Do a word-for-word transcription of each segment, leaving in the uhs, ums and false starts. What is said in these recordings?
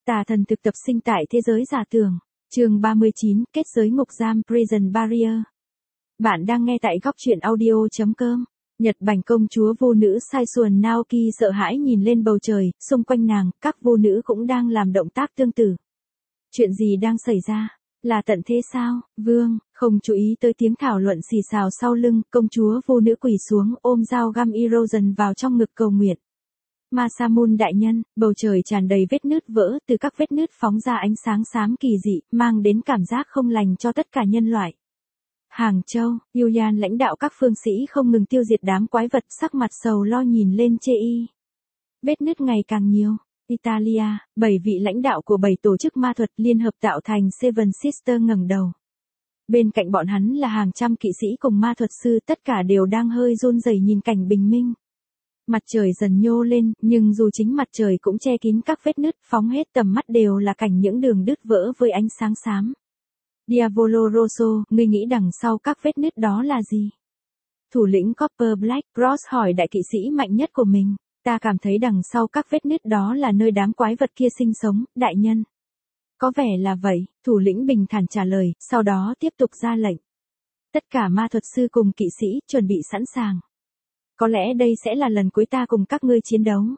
Tà thần thực tập sinh tại thế giới giả tưởng. Chương ba mươi chín, kết giới ngục giam Prison Barrier. Bạn đang nghe tại góc truyện audio chấm com. Nhật Bành công chúa vô nữ Saisuan Naoki sợ hãi nhìn lên bầu trời, xung quanh nàng, các vô nữ cũng đang làm động tác tương tự. Chuyện gì đang xảy ra? Là tận thế sao? Vương, không chú ý tới tiếng thảo luận xì xào sau lưng, công chúa vô nữ quỳ xuống ôm dao găm Erosion vào trong ngực cầu nguyện. Masamune đại nhân, bầu trời tràn đầy vết nứt vỡ, từ các vết nứt phóng ra ánh sáng xám kỳ dị, mang đến cảm giác không lành cho tất cả nhân loại. Hàng Châu, Yuyan lãnh đạo các phương sĩ không ngừng tiêu diệt đám quái vật, sắc mặt sầu lo nhìn lên Chei. Vết nứt ngày càng nhiều. Italia, bảy vị lãnh đạo của bảy tổ chức ma thuật liên hợp tạo thành Seven Sisters ngẩng đầu. Bên cạnh bọn hắn là hàng trăm kỵ sĩ cùng ma thuật sư, tất cả đều đang hơi run rẩy nhìn cảnh bình minh. Mặt trời dần nhô lên, nhưng dù chính mặt trời cũng che kín các vết nứt, phóng hết tầm mắt đều là cảnh những đường đứt vỡ với ánh sáng xám. Diavolo Rosso, ngươi nghĩ đằng sau các vết nứt đó là gì? Thủ lĩnh Copper Black Cross hỏi đại kỵ sĩ mạnh nhất của mình. Ta cảm thấy đằng sau các vết nứt đó là nơi đám quái vật kia sinh sống, đại nhân. Có vẻ là vậy, thủ lĩnh bình thản trả lời, sau đó tiếp tục ra lệnh. Tất cả ma thuật sư cùng kỵ sĩ, chuẩn bị sẵn sàng. Có lẽ đây sẽ là lần cuối ta cùng các ngươi chiến đấu.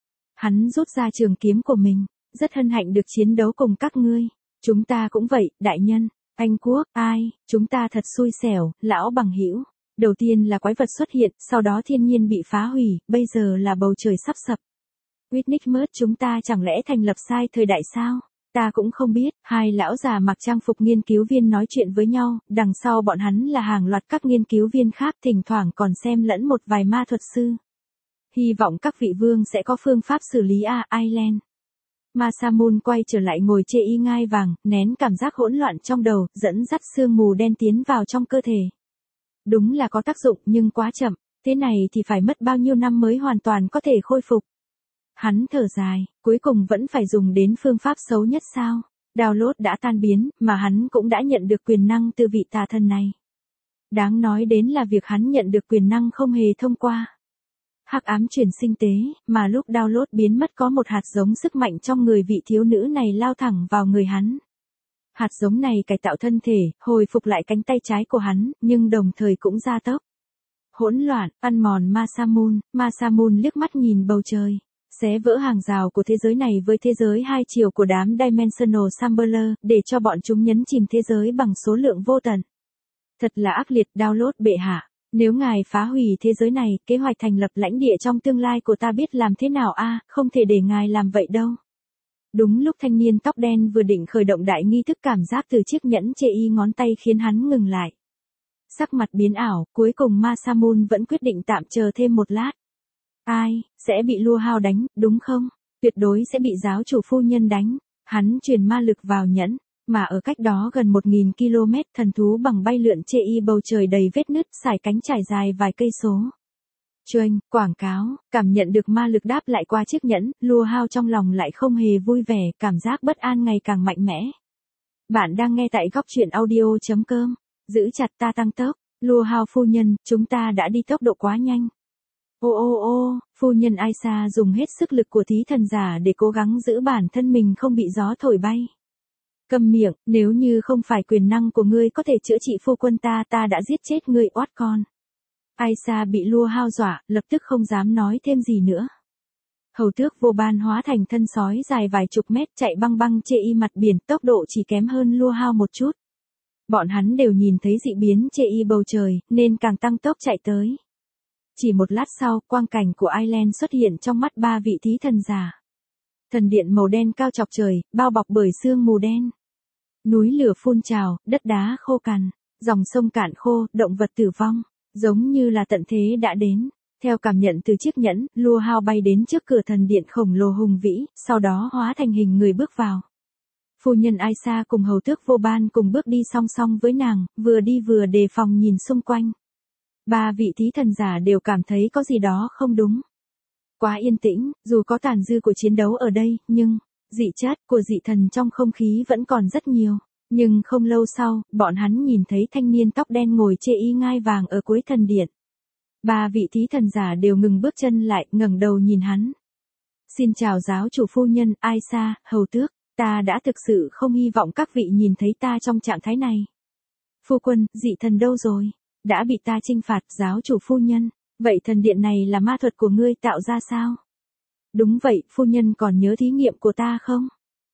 Hắn rút ra trường kiếm của mình, rất hân hạnh được chiến đấu cùng các ngươi. Chúng ta cũng vậy, đại nhân. Anh quốc, ai, chúng ta thật xui xẻo, lão bằng hữu. Đầu tiên là quái vật xuất hiện, sau đó thiên nhiên bị phá hủy, bây giờ là bầu trời sắp sập. Whitnick chúng ta chẳng lẽ thành lập sai thời đại sao? Ta cũng không biết. Hai lão già mặc trang phục nghiên cứu viên nói chuyện với nhau, đằng sau bọn hắn là hàng loạt các nghiên cứu viên khác, thỉnh thoảng còn xem lẫn một vài ma thuật sư. Hy vọng các vị vương sẽ có phương pháp xử lý A Island. Masamune quay trở lại ngồi chê y ngai vàng, nén cảm giác hỗn loạn trong đầu, dẫn dắt sương mù đen tiến vào trong cơ thể. Đúng là có tác dụng nhưng quá chậm, thế này thì phải mất bao nhiêu năm mới hoàn toàn có thể khôi phục. Hắn thở dài, cuối cùng vẫn phải dùng đến phương pháp xấu nhất sao? Download đã tan biến, mà hắn cũng đã nhận được quyền năng từ vị tà thần này. Đáng nói đến là việc hắn nhận được quyền năng không hề thông qua hắc ám chuyển sinh tế, mà lúc download biến mất có một hạt giống sức mạnh trong người vị thiếu nữ này lao thẳng vào người hắn. Hạt giống này cải tạo thân thể, hồi phục lại cánh tay trái của hắn, nhưng đồng thời cũng gia tốc hỗn loạn, ăn mòn Masamune. Masamune liếc mắt nhìn bầu trời, xé vỡ hàng rào của thế giới này với thế giới hai chiều của đám Dimensional Sampler, để cho bọn chúng nhấn chìm thế giới bằng số lượng vô tận. Thật là ác liệt, download bệ hạ. Nếu ngài phá hủy thế giới này, kế hoạch thành lập lãnh địa trong tương lai của ta biết làm thế nào a? À, không thể để ngài làm vậy đâu. Đúng lúc thanh niên tóc đen vừa định khởi động đại nghi thức, cảm giác từ chiếc nhẫn chê y ngón tay khiến hắn ngừng lại. Sắc mặt biến ảo, cuối cùng Masamune vẫn quyết định tạm chờ thêm một lát. Ai, sẽ bị Lua Hao đánh, đúng không? Tuyệt đối sẽ bị giáo chủ phu nhân đánh. Hắn truyền ma lực vào nhẫn, mà ở cách đó gần một nghìn ki lô mét, thần thú bằng bay lượn chê y bầu trời đầy vết nứt, sải cánh trải dài vài cây số. Chuông, quảng cáo, cảm nhận được ma lực đáp lại qua chiếc nhẫn, Lua Hao trong lòng lại không hề vui vẻ, cảm giác bất an ngày càng mạnh mẽ. Bạn đang nghe tại góc truyện audio chấm com. Giữ chặt ta tăng tốc. Lua Hao phu nhân, chúng ta đã đi tốc độ quá nhanh. Ô ô ô, phu nhân Aisa dùng hết sức lực của thí thần giả để cố gắng giữ bản thân mình không bị gió thổi bay. Câm miệng, nếu như không phải quyền năng của ngươi có thể chữa trị phu quân ta, ta đã giết chết ngươi oát con. Aisa bị Lua Hao dọa, lập tức không dám nói thêm gì nữa. Hầu tước vô ban hóa thành thân sói dài vài chục mét chạy băng băng chê y mặt biển, tốc độ chỉ kém hơn Lua Hao một chút. Bọn hắn đều nhìn thấy dị biến chê y bầu trời, nên càng tăng tốc chạy tới. Chỉ một lát sau, quang cảnh của Island xuất hiện trong mắt ba vị thí thần giả. Thần điện màu đen cao chọc trời, bao bọc bởi sương mù đen. Núi lửa phun trào, đất đá khô cằn, dòng sông cạn khô, động vật tử vong, giống như là tận thế đã đến. Theo cảm nhận từ chiếc nhẫn, Lua Hao bay đến trước cửa thần điện khổng lồ hùng vĩ, sau đó hóa thành hình người bước vào. Phu nhân Aisa cùng hầu tước vô ban cùng bước đi song song với nàng, vừa đi vừa đề phòng nhìn xung quanh. Ba vị thí thần giả đều cảm thấy có gì đó không đúng. Quá yên tĩnh, dù có tàn dư của chiến đấu ở đây, nhưng dị chất của dị thần trong không khí vẫn còn rất nhiều. Nhưng không lâu sau, bọn hắn nhìn thấy thanh niên tóc đen ngồi chê y ngai vàng ở cuối thần điện. Ba vị thí thần giả đều ngừng bước chân lại, ngẩng đầu nhìn hắn. Xin chào giáo chủ phu nhân, Aisa, hầu tước. Ta đã thực sự không hy vọng các vị nhìn thấy ta trong trạng thái này. Phu quân, dị thần đâu rồi? Đã bị ta trinh phạt, giáo chủ phu nhân. Vậy thần điện này là ma thuật của ngươi tạo ra sao? Đúng vậy, phu nhân còn nhớ thí nghiệm của ta không?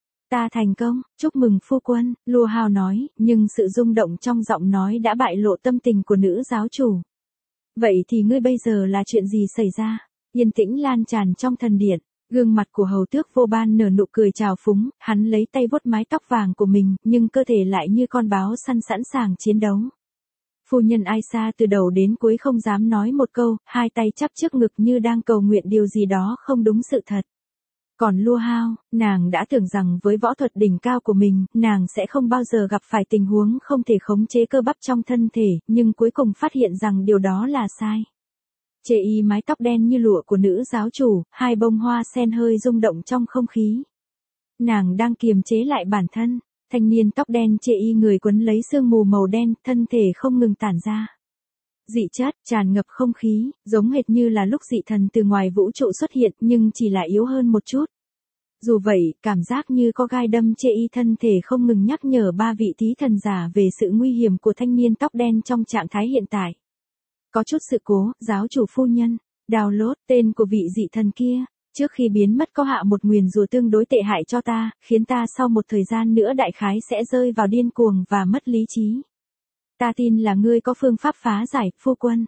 Ta thành công, chúc mừng phu quân, Lua Hao nói, nhưng sự rung động trong giọng nói đã bại lộ tâm tình của nữ giáo chủ. Vậy thì ngươi bây giờ là chuyện gì xảy ra? Yên tĩnh lan tràn trong thần điện, gương mặt của hầu tước Vô Ban nở nụ cười trào phúng, hắn lấy tay vuốt mái tóc vàng của mình, nhưng cơ thể lại như con báo săn sẵn sàng chiến đấu. Phu nhân Aisa từ đầu đến cuối không dám nói một câu, hai tay chắp trước ngực như đang cầu nguyện điều gì đó không đúng sự thật. Còn Lua Hao, nàng đã tưởng rằng với võ thuật đỉnh cao của mình, nàng sẽ không bao giờ gặp phải tình huống không thể khống chế cơ bắp trong thân thể, nhưng cuối cùng phát hiện rằng điều đó là sai. Chê y mái tóc đen như lụa của nữ giáo chủ, hai bông hoa sen hơi rung động trong không khí. Nàng đang kiềm chế lại bản thân, thanh niên tóc đen chê y người quấn lấy sương mù màu đen, thân thể không ngừng tản ra. Dị chất tràn ngập không khí, giống hệt như là lúc dị thần từ ngoài vũ trụ xuất hiện nhưng chỉ là yếu hơn một chút. Dù vậy, cảm giác như có gai đâm chê y thân thể không ngừng nhắc nhở ba vị thí thần giả về sự nguy hiểm của thanh niên tóc đen trong trạng thái hiện tại. Có chút sự cố, giáo chủ phu nhân, download tên của vị dị thần kia, trước khi biến mất có hạ một nguyền rủa tương đối tệ hại cho ta, khiến ta sau một thời gian nữa đại khái sẽ rơi vào điên cuồng và mất lý trí. Ta tin là ngươi có phương pháp phá giải, phu quân.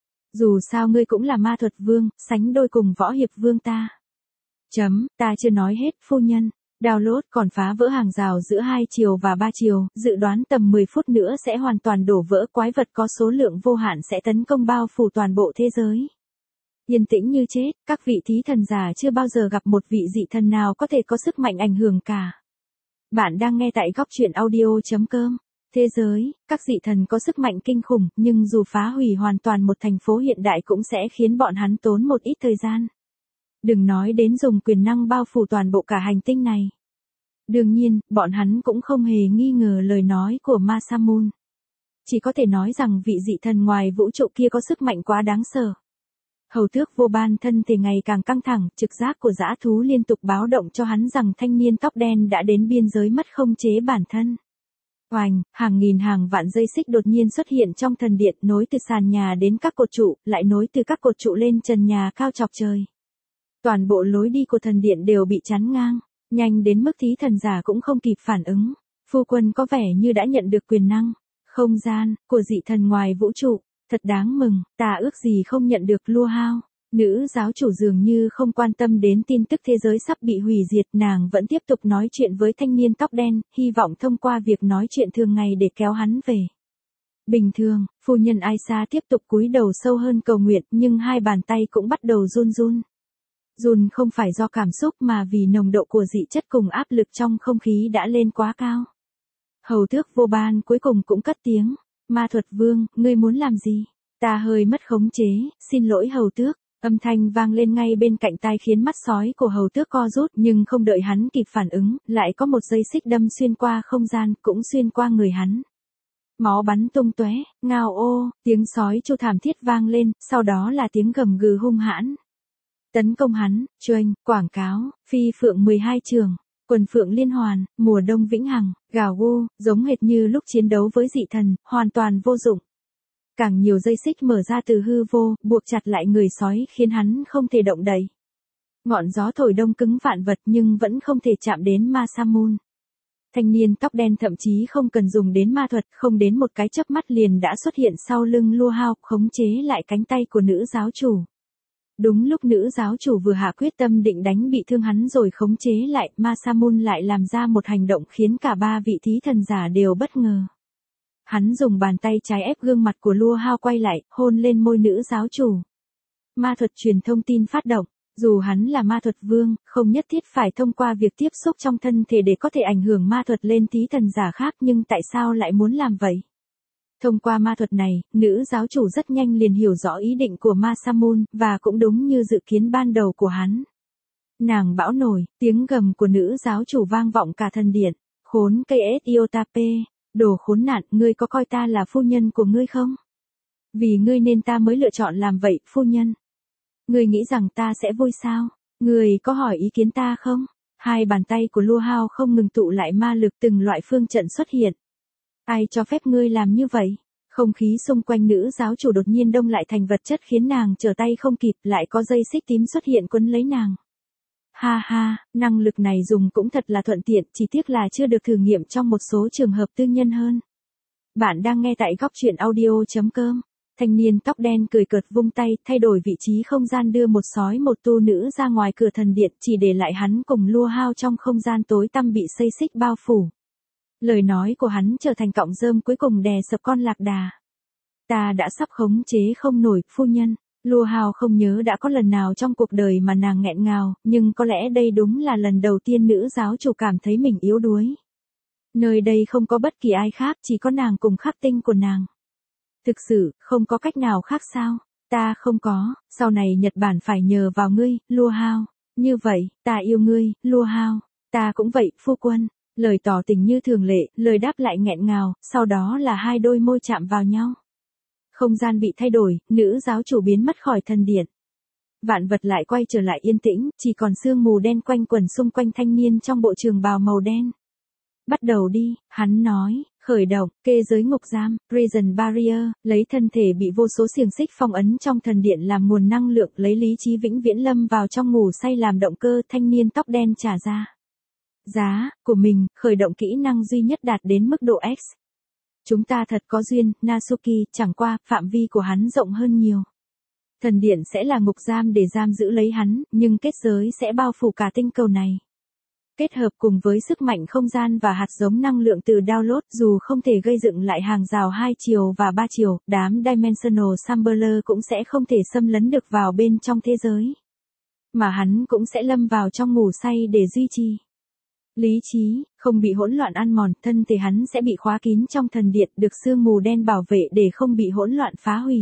Dù sao ngươi cũng là ma thuật vương, sánh đôi cùng võ hiệp vương ta. Chấm, ta chưa nói hết, phu nhân. Download còn phá vỡ hàng rào giữa hai chiều và ba chiều, dự đoán tầm mười phút nữa sẽ hoàn toàn đổ vỡ, quái vật có số lượng vô hạn sẽ tấn công bao phủ toàn bộ thế giới. Yên tĩnh như chết, các vị thí thần giả chưa bao giờ gặp một vị dị thần nào có thể có sức mạnh ảnh hưởng cả. Bạn đang nghe tại góc truyện audio chấm com. Thế giới, các dị thần có sức mạnh kinh khủng, nhưng dù phá hủy hoàn toàn một thành phố hiện đại cũng sẽ khiến bọn hắn tốn một ít thời gian. Đừng nói đến dùng quyền năng bao phủ toàn bộ cả hành tinh này. Đương nhiên, bọn hắn cũng không hề nghi ngờ lời nói của Masamune. Chỉ có thể nói rằng vị dị thần ngoài vũ trụ kia có sức mạnh quá đáng sợ. Hầu tước Vô Ban thân thể ngày càng căng thẳng, trực giác của dã thú liên tục báo động cho hắn rằng thanh niên tóc đen đã đến biên giới mất khống chế bản thân. Oành, hàng nghìn hàng vạn dây xích đột nhiên xuất hiện trong thần điện, nối từ sàn nhà đến các cột trụ, lại nối từ các cột trụ lên trần nhà cao chọc trời. Toàn bộ lối đi của thần điện đều bị chắn ngang, nhanh đến mức thí thần giả cũng không kịp phản ứng. Phu quân có vẻ như đã nhận được quyền năng, không gian, của dị thần ngoài vũ trụ, thật đáng mừng, ta ước gì không nhận được. Lua Hao. Nữ giáo chủ dường như không quan tâm đến tin tức thế giới sắp bị hủy diệt, nàng vẫn tiếp tục nói chuyện với thanh niên tóc đen, hy vọng thông qua việc nói chuyện thường ngày để kéo hắn về. Bình thường, phu nhân Aisa tiếp tục cúi đầu sâu hơn cầu nguyện, nhưng hai bàn tay cũng bắt đầu run run. Run không phải do cảm xúc mà vì nồng độ của dị chất cùng áp lực trong không khí đã lên quá cao. Hầu tước Vô Ban cuối cùng cũng cất tiếng, ma thuật vương, ngươi muốn làm gì? Ta hơi mất khống chế, xin lỗi hầu tước. Âm thanh vang lên ngay bên cạnh tai khiến mắt sói của hầu tước co rút, nhưng không đợi hắn kịp phản ứng, lại có một dây xích đâm xuyên qua không gian, cũng xuyên qua người hắn. Máu bắn tung tóe, ngao ô, tiếng sói chu thảm thiết vang lên, sau đó là tiếng gầm gừ hung hãn. Tấn công hắn, choanh, quảng cáo, phi phượng mười hai trường, quần phượng liên hoàn, mùa đông vĩnh hằng, gào gu, giống hệt như lúc chiến đấu với dị thần, hoàn toàn vô dụng. Càng nhiều dây xích mở ra từ hư vô, buộc chặt lại người sói khiến hắn không thể động đậy. Ngọn gió thổi đông cứng vạn vật nhưng vẫn không thể chạm đến Masamune. Thanh niên tóc đen thậm chí không cần dùng đến ma thuật, không đến một cái chớp mắt liền đã xuất hiện sau lưng Lua Hao, khống chế lại cánh tay của nữ giáo chủ. Đúng lúc nữ giáo chủ vừa hạ quyết tâm định đánh bị thương hắn rồi khống chế lại, Masamune lại làm ra một hành động khiến cả ba vị thí thần giả đều bất ngờ. Hắn dùng bàn tay trái ép gương mặt của Lua Hao quay lại, hôn lên môi nữ giáo chủ. Ma thuật truyền thông tin phát động, dù hắn là ma thuật vương, không nhất thiết phải thông qua việc tiếp xúc trong thân thể để có thể ảnh hưởng ma thuật lên thí thần giả khác, nhưng tại sao lại muốn làm vậy? Thông qua ma thuật này, nữ giáo chủ rất nhanh liền hiểu rõ ý định của Masamune, và cũng đúng như dự kiến ban đầu của hắn. Nàng bão nổi, tiếng gầm của nữ giáo chủ vang vọng cả thần điện, khốn cây Iotape. Đồ khốn nạn, ngươi có coi ta là phu nhân của ngươi không? Vì ngươi nên ta mới lựa chọn làm vậy, phu nhân. Ngươi nghĩ rằng ta sẽ vui sao? Ngươi có hỏi ý kiến ta không? Hai bàn tay của Lua Hao không ngừng tụ lại ma lực, từng loại phương trận xuất hiện. Ai cho phép ngươi làm như vậy? Không khí xung quanh nữ giáo chủ đột nhiên đông lại thành vật chất khiến nàng trở tay không kịp, lại có dây xích tím xuất hiện quấn lấy nàng. Ha ha, năng lực này dùng cũng thật là thuận tiện, chỉ tiếc là chưa được thử nghiệm trong một số trường hợp tư nhân hơn. Bạn đang nghe tại góc truyện audio.com. Thanh niên tóc đen cười cợt vung tay, thay đổi vị trí không gian đưa một sói một tu nữ ra ngoài cửa thần điện, chỉ để lại hắn cùng Lua Hao trong không gian tối tăm bị xây xích bao phủ. Lời nói của hắn trở thành cọng rơm cuối cùng đè sập con lạc đà. Ta đã sắp khống chế không nổi, phu nhân. Lua Hao không nhớ đã có lần nào trong cuộc đời mà nàng nghẹn ngào, nhưng có lẽ đây đúng là lần đầu tiên nữ giáo chủ cảm thấy mình yếu đuối. Nơi đây không có bất kỳ ai khác, chỉ có nàng cùng khắc tinh của nàng. Thực sự, không có cách nào khác sao? Ta không có, sau này Nhật Bản phải nhờ vào ngươi, Lua Hao. Như vậy, ta yêu ngươi, Lua Hao. Ta cũng vậy, phu quân. Lời tỏ tình như thường lệ, lời đáp lại nghẹn ngào, sau đó là hai đôi môi chạm vào nhau. Không gian bị thay đổi, nữ giáo chủ biến mất khỏi thần điện. Vạn vật lại quay trở lại yên tĩnh, chỉ còn sương mù đen quanh quẩn xung quanh thanh niên trong bộ trường bào màu đen. Bắt đầu đi, hắn nói, khởi động, kê giới ngục giam, prison barrier, lấy thân thể bị vô số xiềng xích phong ấn trong thần điện làm nguồn năng lượng, lấy lý trí vĩnh viễn lâm vào trong ngủ say làm động cơ, thanh niên tóc đen trả ra. Giá, của mình, khởi động kỹ năng duy nhất đạt đến mức độ X. Chúng ta thật có duyên, Natsuki, chẳng qua, phạm vi của hắn rộng hơn nhiều. Thần điện sẽ là ngục giam để giam giữ lấy hắn, nhưng kết giới sẽ bao phủ cả tinh cầu này. Kết hợp cùng với sức mạnh không gian và hạt giống năng lượng từ download, dù không thể gây dựng lại hàng rào hai chiều và ba chiều, đám Dimensional Sambler cũng sẽ không thể xâm lấn được vào bên trong thế giới. Mà hắn cũng sẽ lâm vào trong ngủ say để duy trì lý trí, không bị hỗn loạn ăn mòn, thân thể hắn sẽ bị khóa kín trong thần điện, được sương mù đen bảo vệ để không bị hỗn loạn phá hủy.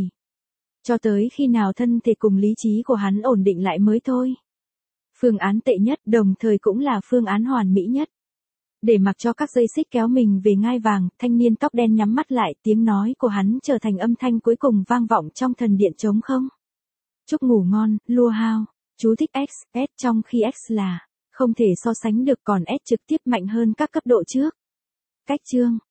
Cho tới khi nào thân thể cùng lý trí của hắn ổn định lại mới thôi. Phương án tệ nhất, đồng thời cũng là phương án hoàn mỹ nhất. Để mặc cho các dây xích kéo mình về ngai vàng, thanh niên tóc đen nhắm mắt lại, tiếng nói của hắn trở thành âm thanh cuối cùng vang vọng trong thần điện trống không. Chúc ngủ ngon, Lua Hao. Chú thích X, S trong khi X là không thể so sánh được, còn S trực tiếp mạnh hơn các cấp độ trước. Cách chương